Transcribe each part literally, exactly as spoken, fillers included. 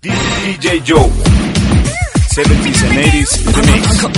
D J Joe, seventies and eighties Remix.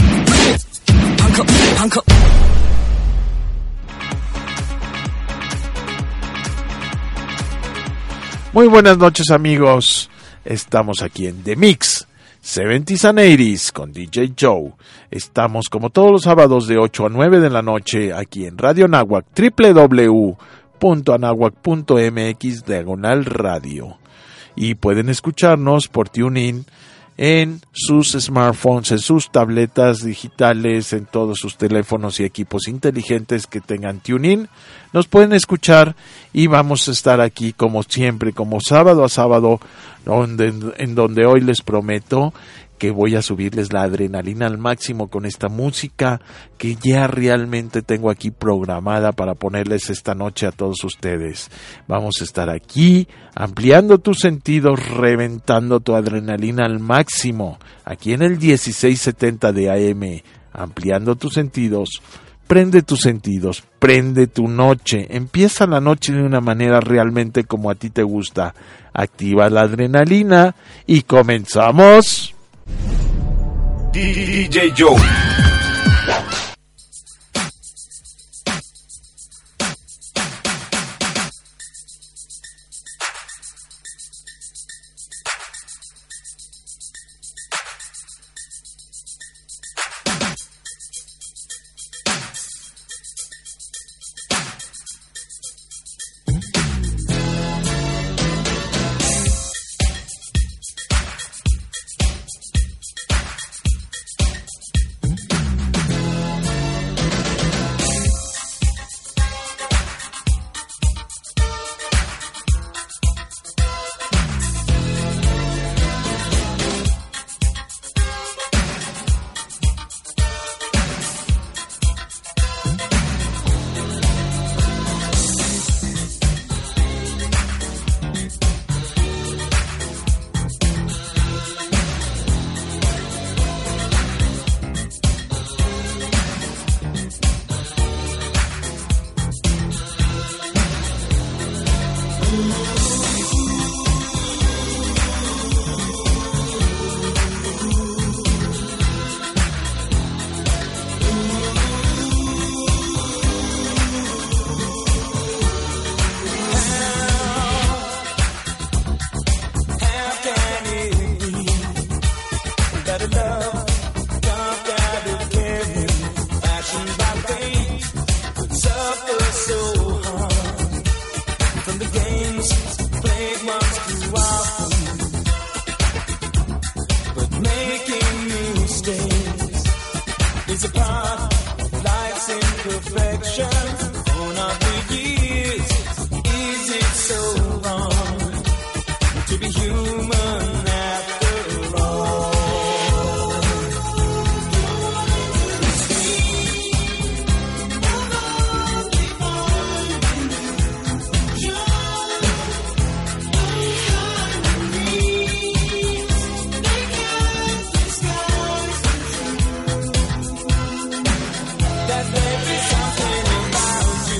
Muy buenas noches, amigos. Estamos aquí en The Mix seventies and eighties con D J Joe. Estamos como todos los sábados de ocho a nueve de la noche aquí en Radio Anáhuac, doble u doble u doble u punto anáhuac punto m x diagonal radio. Y pueden escucharnos por TuneIn en sus smartphones, en sus tabletas digitales, en todos sus teléfonos y equipos inteligentes que tengan TuneIn. Nos pueden escuchar y vamos a estar aquí como siempre, como sábado a sábado, donde, en donde hoy les prometo que voy a subirles la adrenalina al máximo con esta música que ya realmente tengo aquí programada para ponerles esta noche a todos ustedes. Vamos a estar aquí ampliando tus sentidos, reventando tu adrenalina al máximo, aquí en el dieciséis setenta de A M, ampliando tus sentidos. Prende tus sentidos, prende tu noche, empieza la noche de una manera realmente como a ti te gusta. Activa la adrenalina y comenzamos. D J Joe.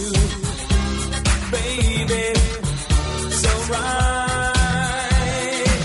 Baby, so right.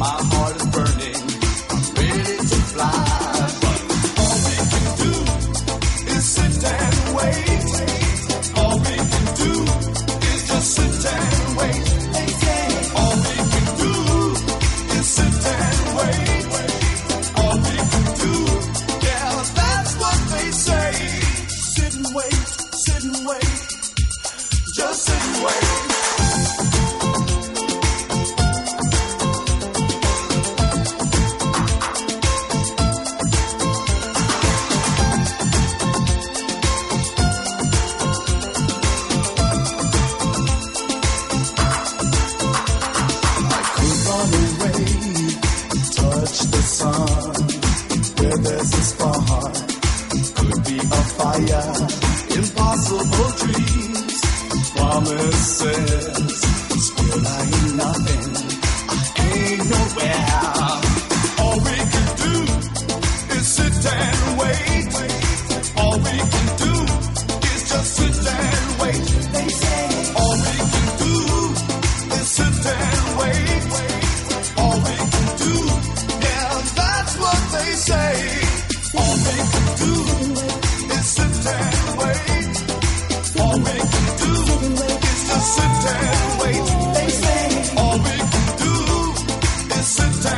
Sit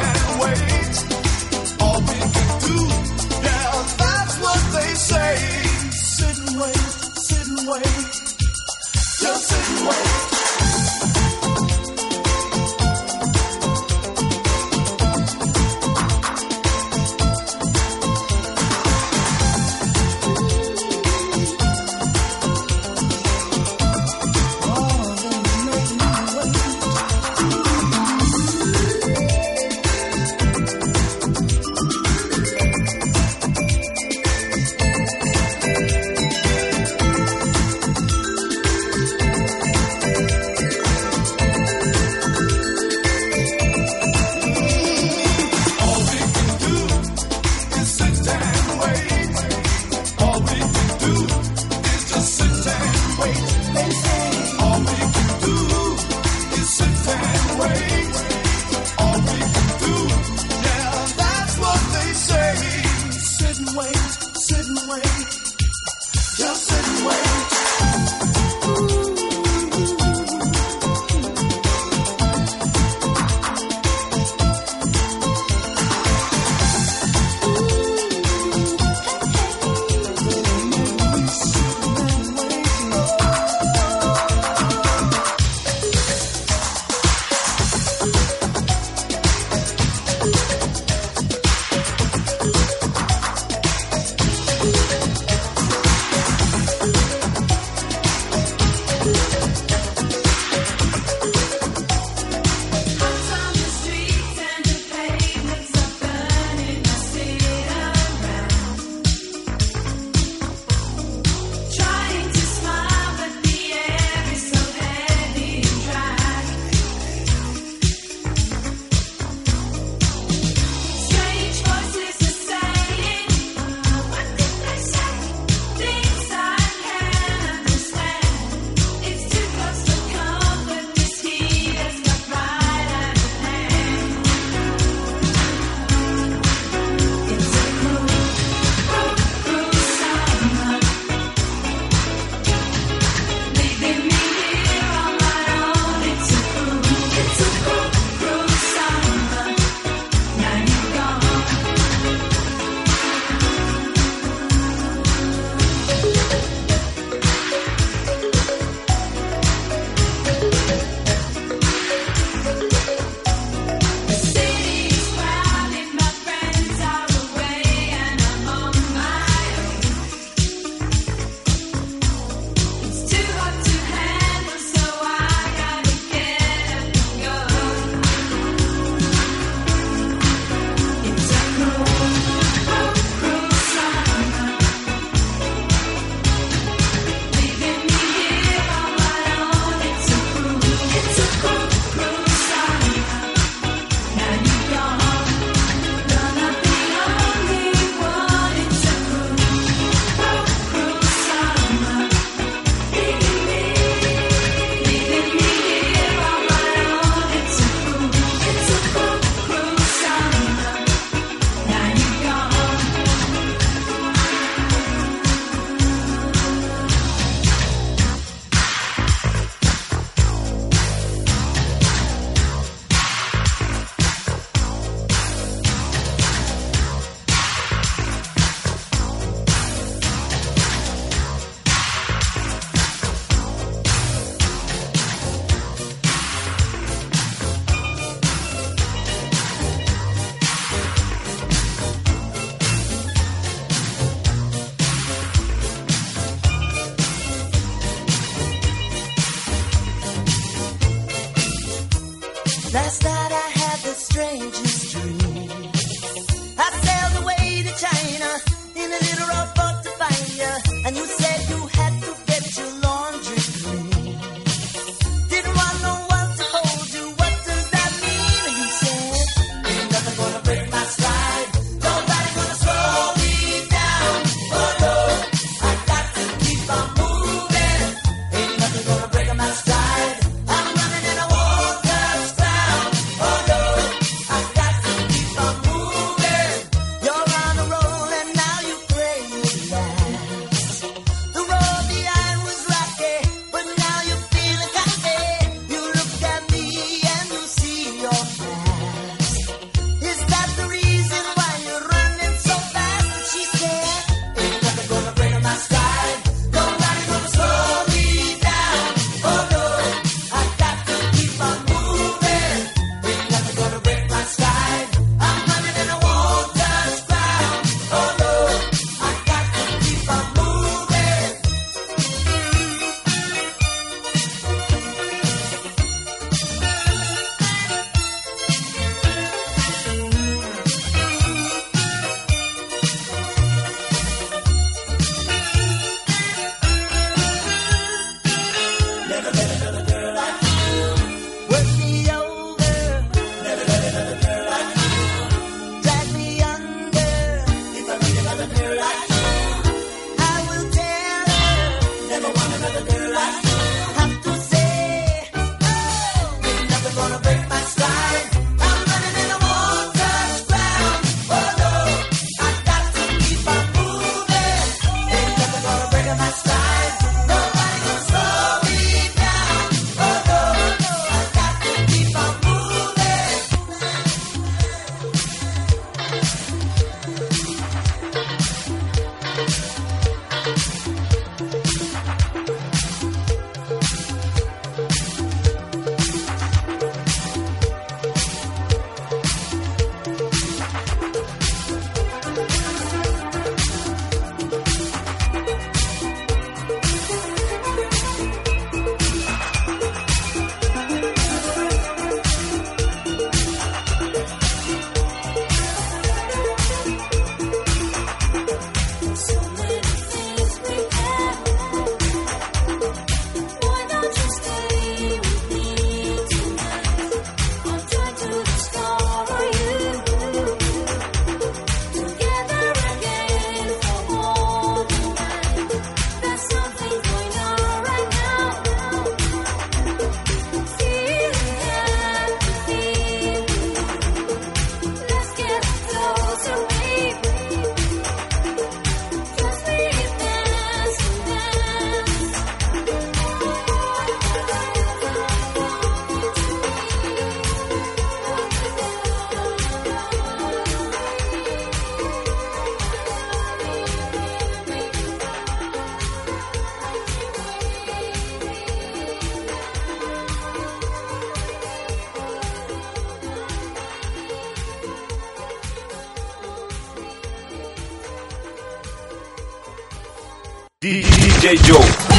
D J Joe.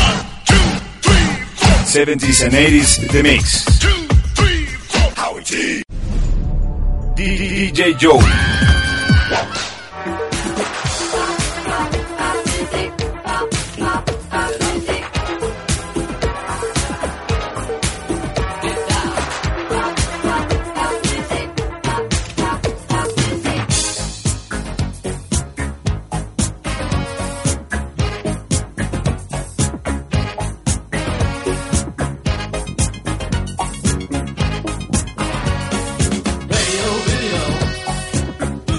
seventies and eighties The Mix. Howie G. D J Joe. Radio, video.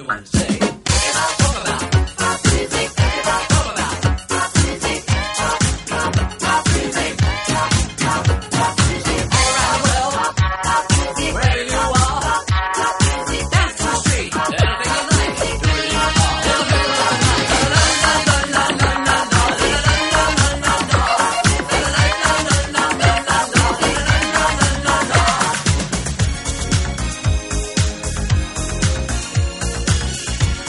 everyone say. Talk about pop music. Talk about pop music. Pop, pop, pop music. Pop, pop, pop music. All around the world, pop music. Wherever you are, pop music. Dance to the street, anything you like. Do it in your car, anything you like. La la la la la la la la la la la la la. La la la la la la la la la la la la.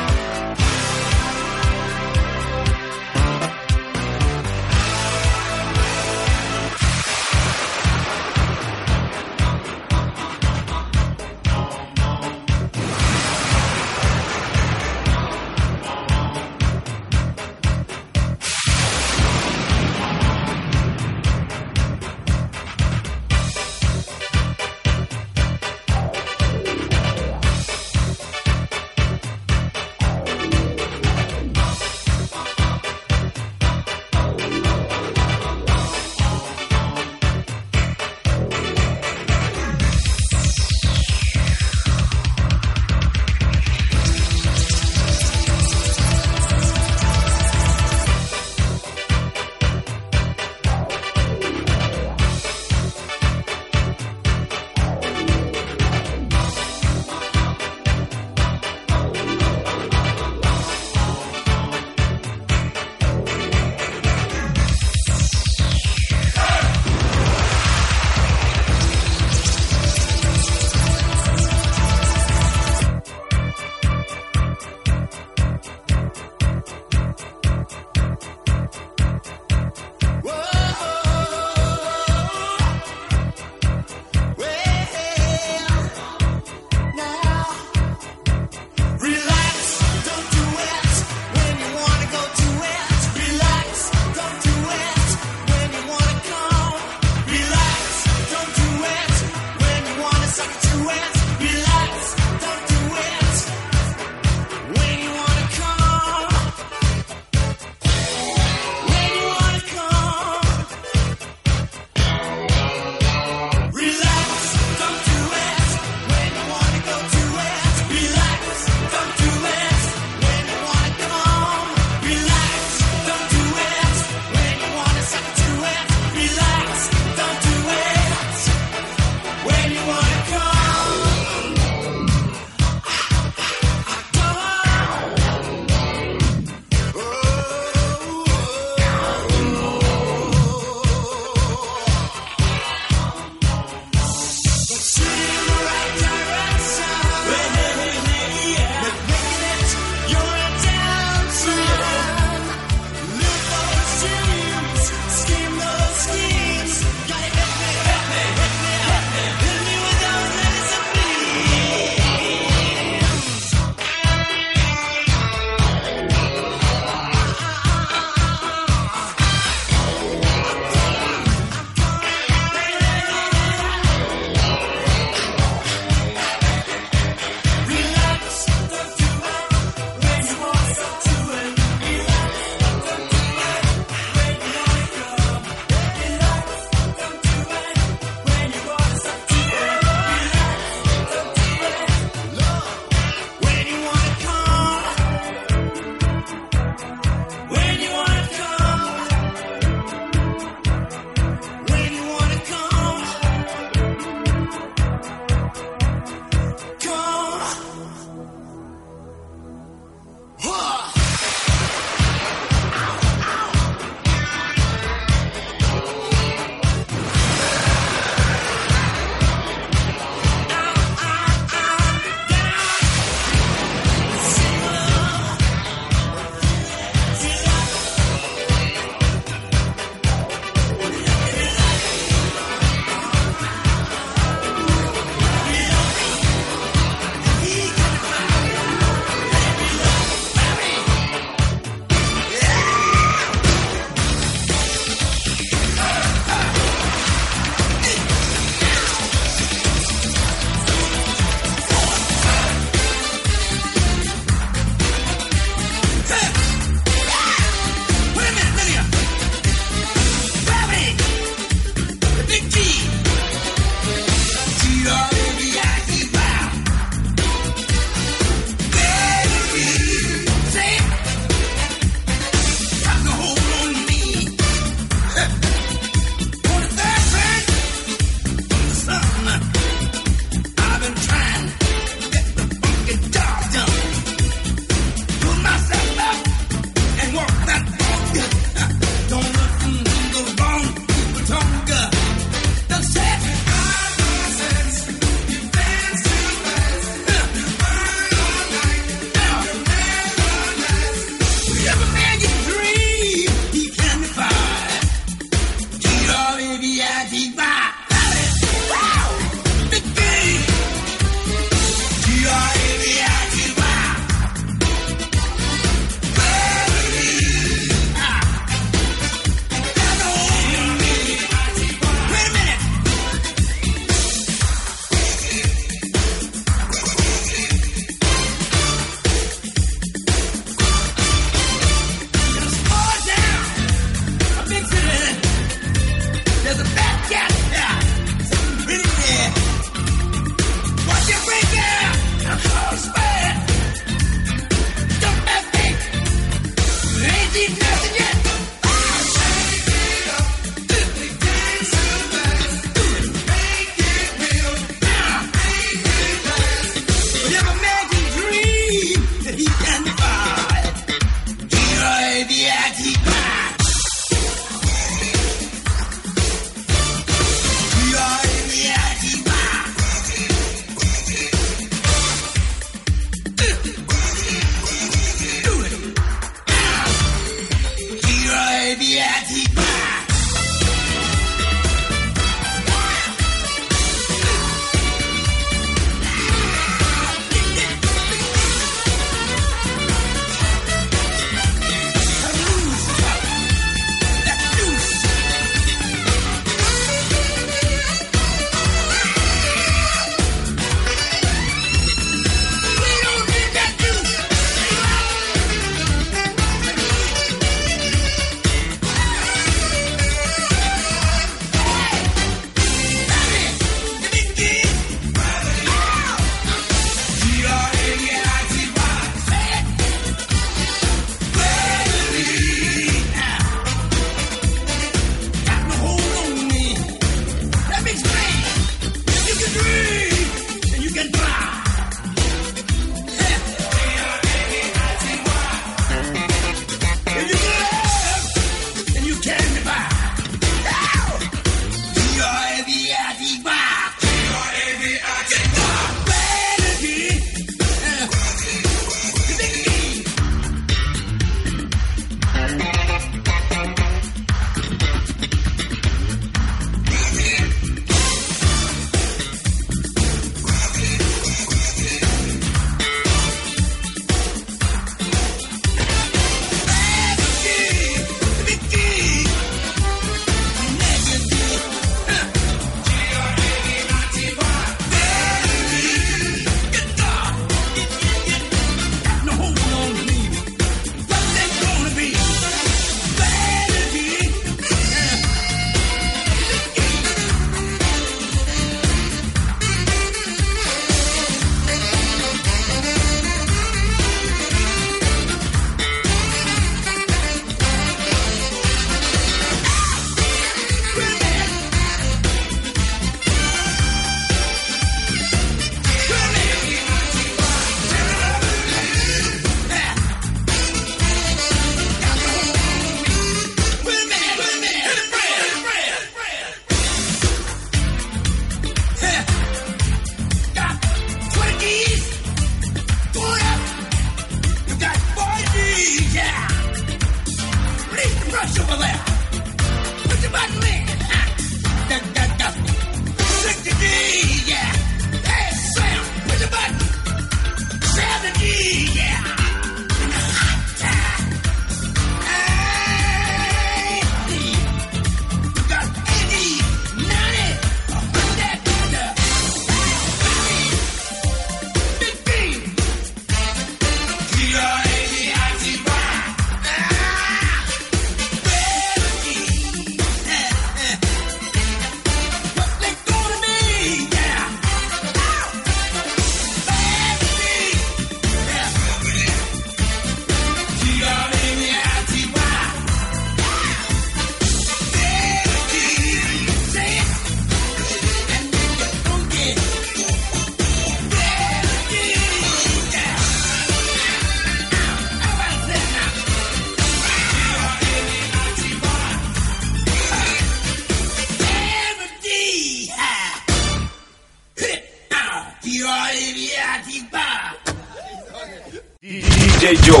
D J Joe.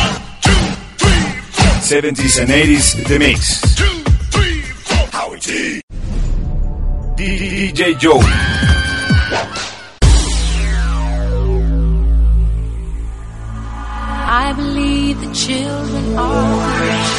seventies and eighties The Mix. Howie T. D J Joe. I believe the children are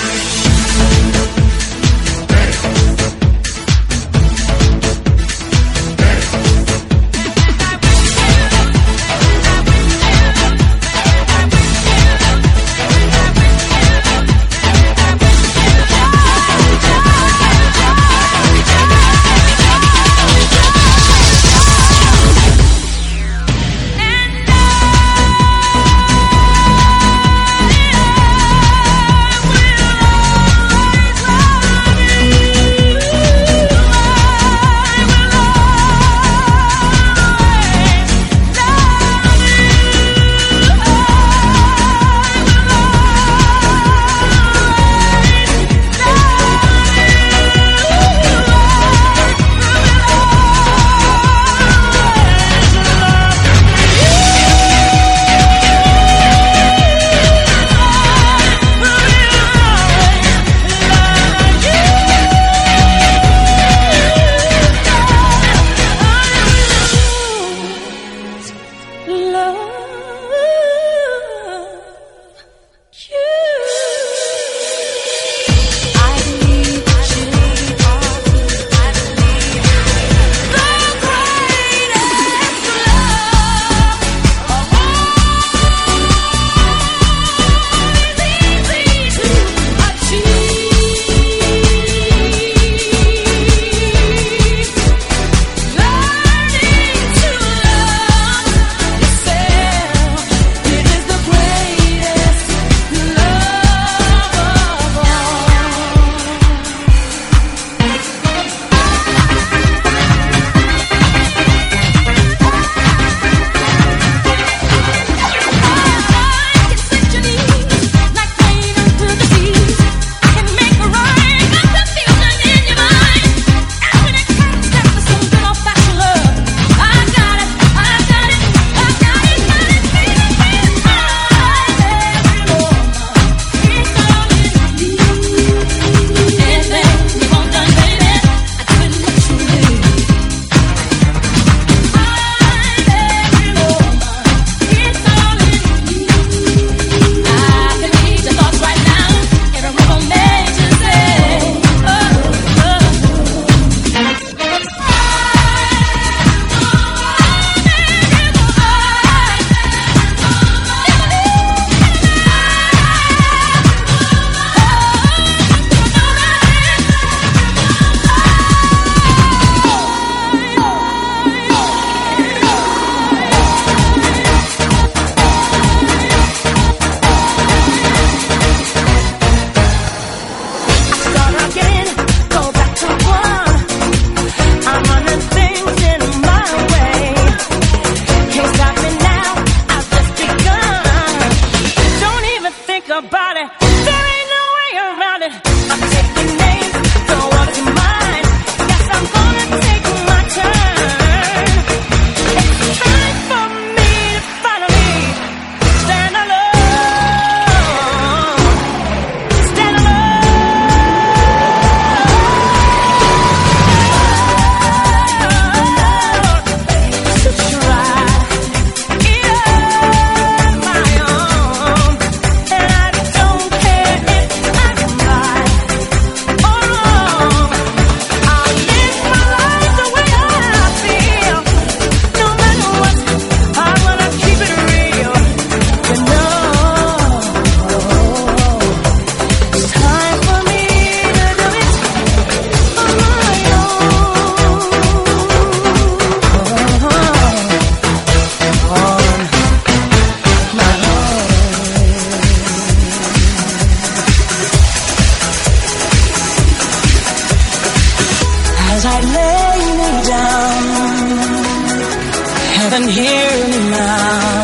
heaven, hear me now.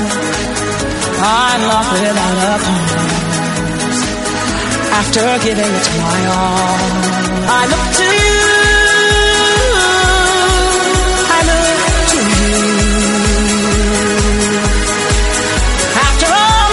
I'm lost without a cause. After giving it my all, I look to you. I look to you. After all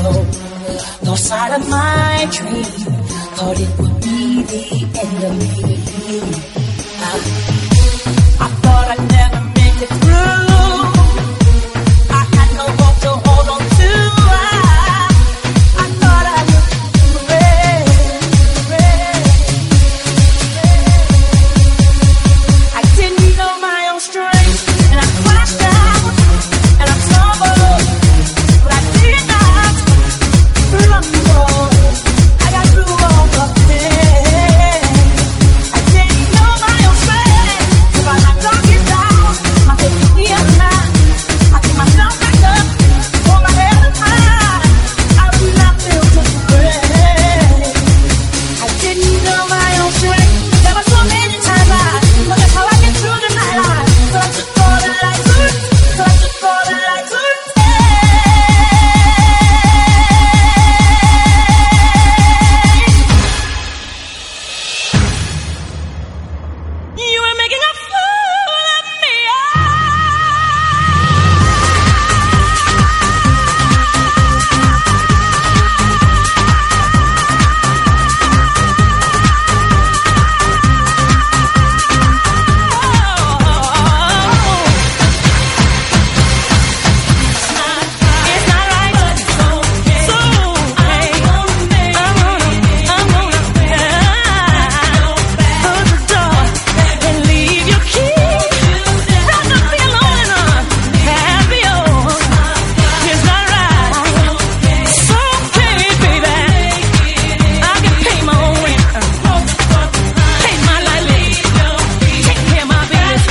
go. Lost sight of my dream, thought it would be the end of me. I, I thought I'd never make it through. I had no hope to hold on to. I, I thought I looked red, red. I didn't know my own strength, and I crashed out, and I stumbled, but I did not rumble. I got through all the pain. I didn't know my own strength. If I had dug it down, I could realize. I picked myself back up, hold my head up high. I would not feel this way. I didn't know my own strength. There were so many times I looked at how I get through the night. I so I took all the lights, so I took all the lights. You were making a fool of me. It's not right, but it's okay. So okay. I'm gonna make I'm gonna I'm gonna close the door and leave your key. Rather be alone and unhappy. Oh, it's not right. It's okay, baby. I can pay my own rent, pay my light bill, take care of my business.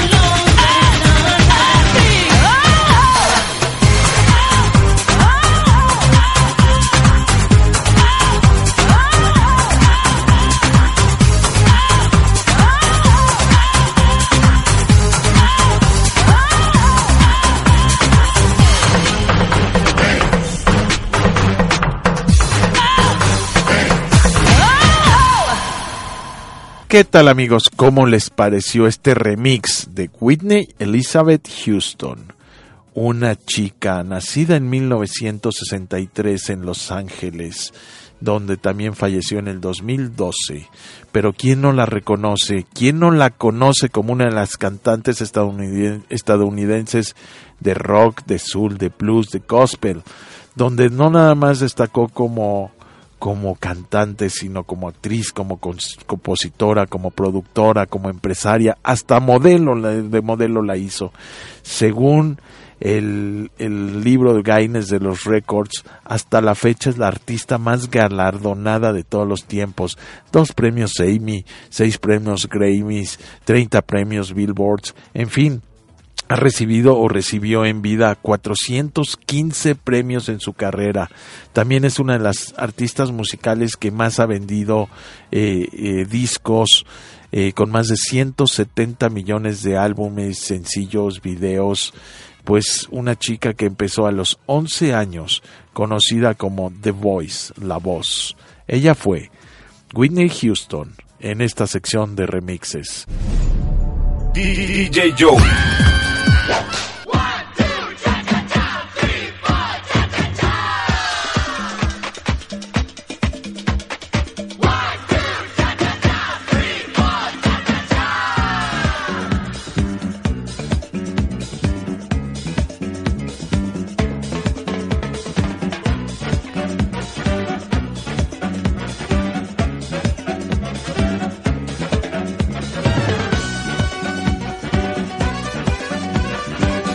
¿Qué tal, amigos? ¿Cómo les pareció este remix de Whitney Elizabeth Houston? Una chica nacida en mil novecientos sesenta y tres en Los Ángeles, donde también falleció en el dos mil doce. Pero ¿quién no la reconoce? ¿Quién no la conoce como una de las cantantes estadouniden- estadounidenses de rock, de soul, de blues, de gospel? Donde no nada más destacó como... como cantante, sino como actriz, como cons- compositora, como productora, como empresaria, hasta modelo, la- de modelo la hizo. Según el, el libro de Guinness de los Records, hasta la fecha es la artista más galardonada de todos los tiempos. Dos premios Emmy, seis premios Grammys, treinta premios Billboards, en fin. Ha recibido o recibió en vida cuatrocientos quince premios en su carrera. También es una de las artistas musicales que más ha vendido eh, eh, discos, eh, con más de ciento setenta millones de álbumes, sencillos, videos. Pues una chica que empezó a los once años, conocida como The Voice, La Voz. Ella fue Whitney Houston en esta sección de remixes. D J Joe. Thank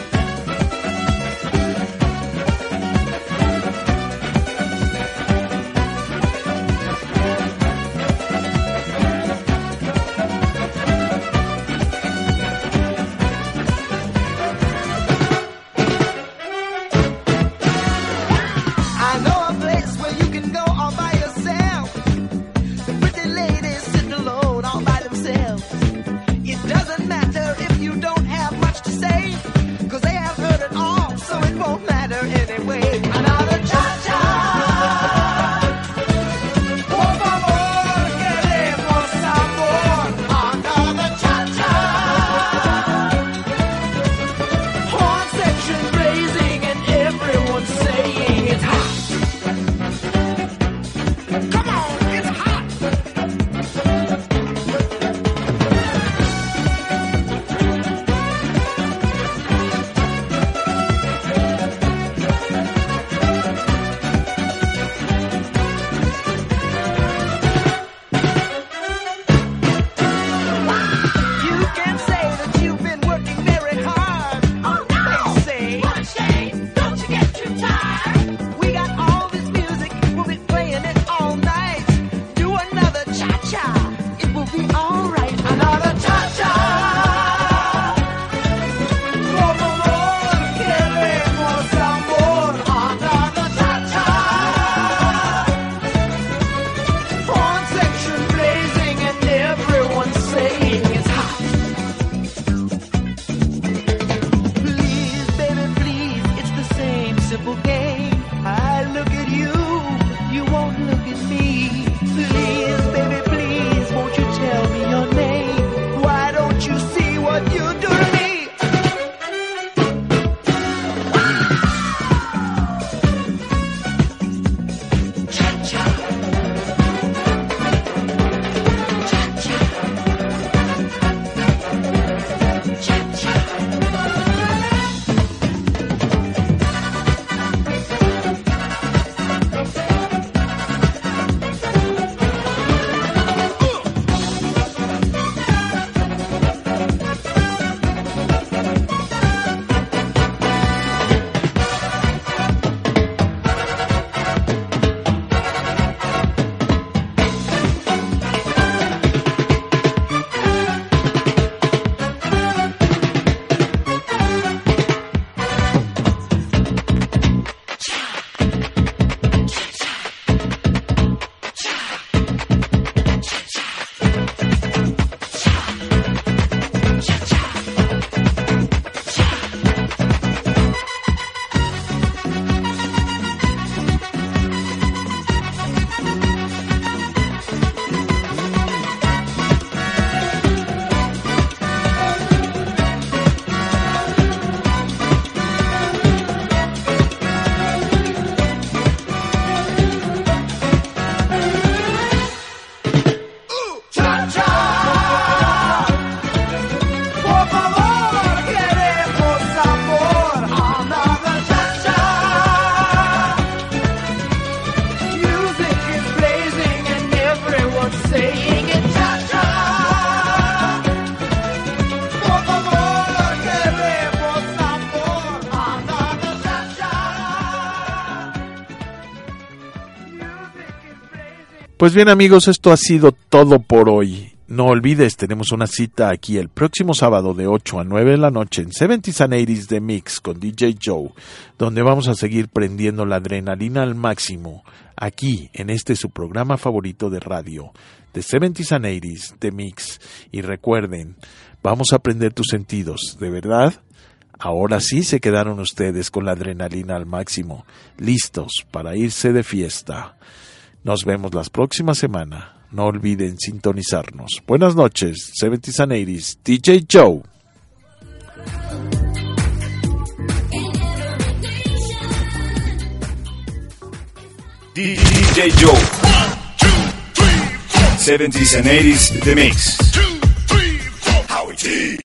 Pues bien amigos, esto ha sido todo por hoy. No olvides, tenemos una cita aquí el próximo sábado de ocho a nueve de la noche en setenta and eighties The Mix con D J Joe, donde vamos a seguir prendiendo la adrenalina al máximo, aquí en este su programa favorito de radio, de setenta and eighties The Mix. Y recuerden, vamos a prender tus sentidos, ¿de verdad? Ahora sí se quedaron ustedes con la adrenalina al máximo, listos para irse de fiesta. Nos vemos la próxima semana. No olviden sintonizarnos. Buenas noches, setenta and eighties, D J Joe. D J Joe. seventies and eighties The Mix.